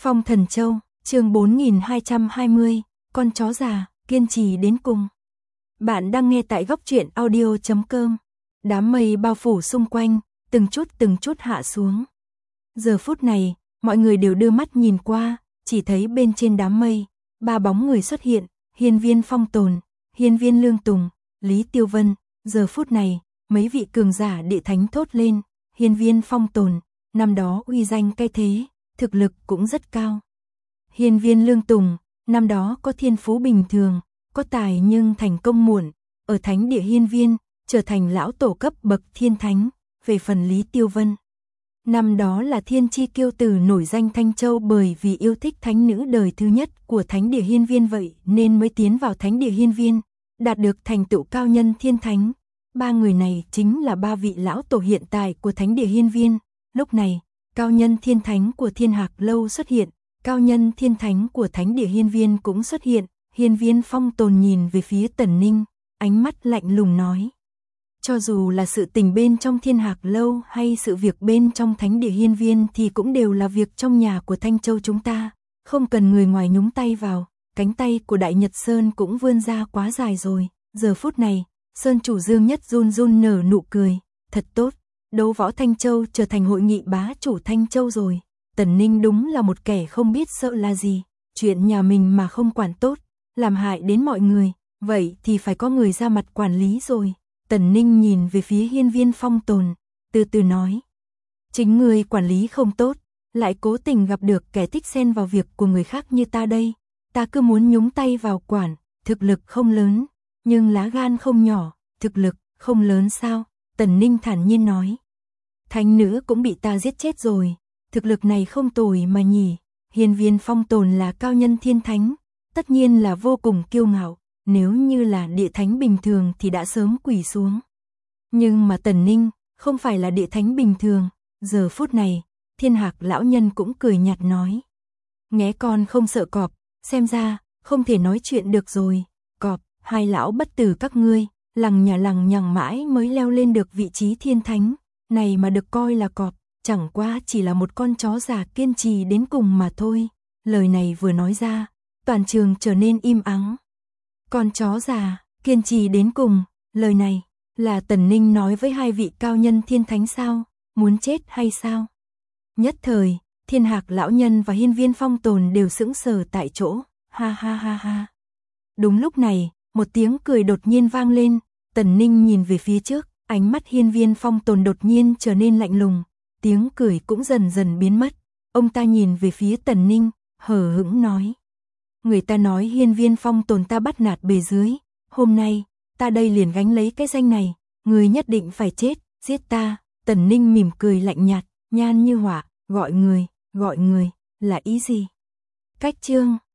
Phong Thần Châu, chương 4220, con chó già, kiên trì đến cùng. Bạn đang nghe tại góc truyện audio.com. Đám mây bao phủ xung quanh, từng chút hạ xuống. Giờ phút này, mọi người đều đưa mắt nhìn qua, chỉ thấy bên trên đám mây, ba bóng người xuất hiện, Hiên Viên Phong Tồn, Hiên Viên Lương Tùng, Lý Tiêu Vân. Giờ phút này, mấy vị cường giả địa thánh thốt lên, Hiên Viên Phong Tồn, năm đó uy danh cai thế, thực lực cũng rất cao. Hiên Viên Lương Tùng, năm đó có thiên phú bình thường, có tài nhưng thành công muộn, ở thánh địa Hiên Viên, trở thành lão tổ cấp bậc thiên thánh. Về phần Lý Tiêu Vân, năm đó là thiên chi kiêu tử nổi danh Thanh Châu, bởi vì yêu thích thánh nữ đời thứ nhất của thánh địa Hiên Viên, vậy nên mới tiến vào thánh địa Hiên Viên, đạt được thành tựu cao nhân thiên thánh. Ba người này chính là ba vị lão tổ hiện tại của thánh địa Hiên Viên. Lúc này, cao nhân thiên thánh của Thiên Hạc Lâu xuất hiện, cao nhân thiên thánh của thánh địa Hiên Viên cũng xuất hiện. Hiên Viên Phong Tồn nhìn về phía Tần Ninh, ánh mắt lạnh lùng nói: cho dù là sự tình bên trong Thiên Hạc Lâu hay sự việc bên trong thánh địa Hiên Viên thì cũng đều là việc trong nhà của Thanh Châu chúng ta, không cần người ngoài nhúng tay vào. Cánh tay của Đại Nhật Sơn cũng vươn ra quá dài rồi. Giờ phút này, Sơn chủ Dương Nhất run run nở nụ cười, thật tốt, đấu võ Thanh Châu trở thành hội nghị bá chủ Thanh Châu rồi. Tần Ninh đúng là một kẻ không biết sợ là gì, chuyện nhà mình mà không quản tốt, làm hại đến mọi người, vậy thì phải có người ra mặt quản lý rồi. Tần Ninh nhìn về phía Hiên Viên Phong Tồn, từ từ nói: chính người quản lý không tốt, lại cố tình gặp được kẻ thích xen vào việc của người khác như ta đây, ta cứ muốn nhúng tay vào quản, thực lực không lớn, nhưng lá gan không nhỏ. Thực lực không lớn sao? Tần Ninh thản nhiên nói. Thánh nữ cũng bị ta giết chết rồi, thực lực này không tồi mà nhỉ. Hiên Viên Phong Tồn là cao nhân thiên thánh, tất nhiên là vô cùng kiêu ngạo, nếu như là địa thánh bình thường thì đã sớm quỳ xuống. Nhưng mà Tần Ninh không phải là địa thánh bình thường. Giờ phút này, Thiên Hạc lão nhân cũng cười nhạt nói: nghé con không sợ cọp, xem ra không thể nói chuyện được rồi. Cọp, hai lão bất tử các ngươi, lằng nhằng mãi mới leo lên được vị trí thiên thánh, này mà được coi là cọp, chẳng qua chỉ là một con chó già kiên trì đến cùng mà thôi. Lời này vừa nói ra, toàn trường trở nên im ắng. Con chó già, kiên trì đến cùng, lời này là Tần Ninh nói với hai vị cao nhân thiên thánh sao? Muốn chết hay sao? Nhất thời, Thiên Hạc lão nhân và Hiên Viên Phong Tồn đều sững sờ tại chỗ, ha ha ha ha. Đúng lúc này, một tiếng cười đột nhiên vang lên. Tần Ninh nhìn về phía trước, ánh mắt Hiên Viên Phong Tồn đột nhiên trở nên lạnh lùng, tiếng cười cũng dần dần biến mất. Ông ta nhìn về phía Tần Ninh, hờ hững nói: người ta nói Hiên Viên Phong Tồn ta bắt nạt bề dưới, hôm nay, ta đây liền gánh lấy cái danh này, người nhất định phải chết, giết ta. Tần Ninh mỉm cười lạnh nhạt, nhan như hỏa, gọi người, là ý gì? Cách chương